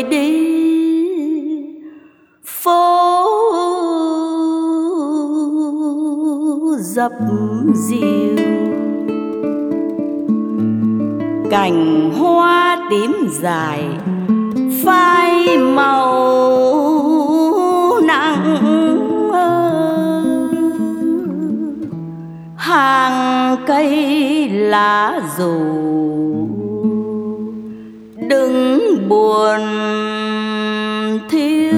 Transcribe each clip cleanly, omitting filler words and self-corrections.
người đi phố dập dìu, cành hoa tím dài phai màu nặng, hàng cây lá rủ đứng buồn thiêu.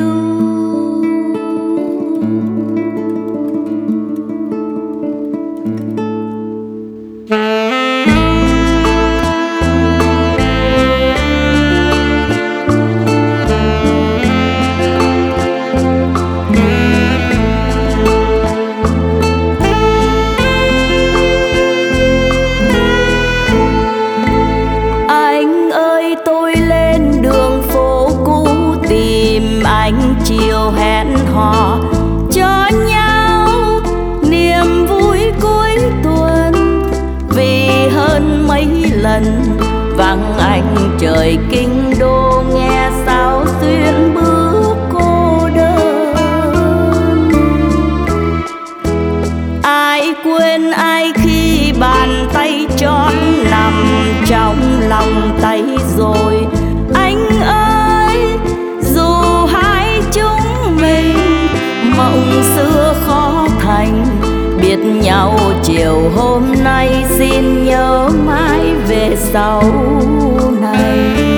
Anh chiều hẹn hò cho nhau niềm vui cuối tuần, vì hơn mấy lần vắng anh trời kinh đô, nghe sao xuyên bước cô đơn. Ai quên ai khi bàn tay trót nằm trong lòng tay rồi. Anh ơi, dù hai chúng mình mộng xưa khó thành, biết nhau chiều hôm nay, xin nhớ mãi về sau này.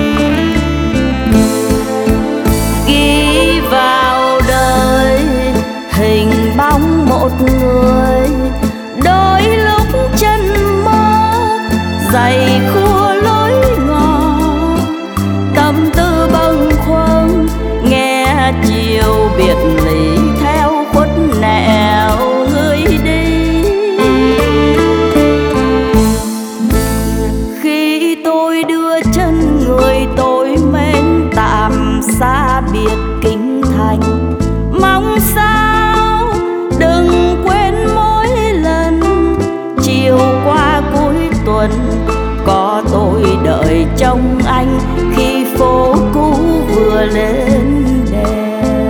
Ghi vào đời hình bóng một người, đôi lúc chân mơ dày khua lối ngõ, tâm tư bâng khuâng nghe chiều biệt ly theo khuất nẻo người đi. Khi tôi đưa chân người tôi mến tạm xa biệt kinh thành, mong sao đừng quên mỗi lần chiều qua cuối tuần có tôi đợi trông anh khi phố cũ vừa lên đèn.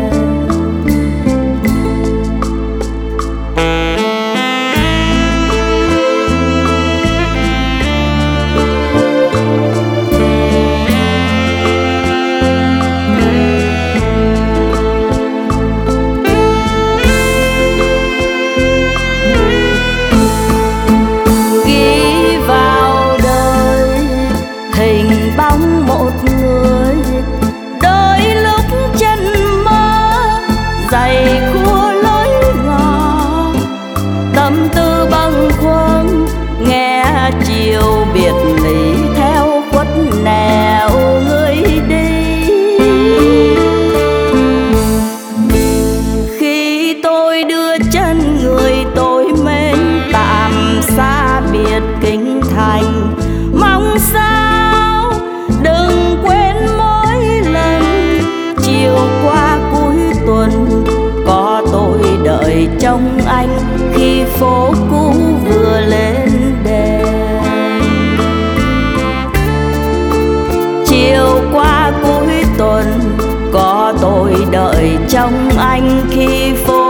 Ghi vào đời hình bóng một người, đôi lúc chân mơ dày khua lối ngõ, tâm tư bâng khuâng nghe chiều biệt ly theo khuất nẻo người đi. Khi tôi đưa chân người tôi mến tạm xa biệt kinh thành, mong sao đừng quên mỗi lần chiều qua cuối tuần có tôi đợi trông anh khi phố cũ vừa lên đèn. Chiều qua cuối tuần có tôi đợi trông anh khi phố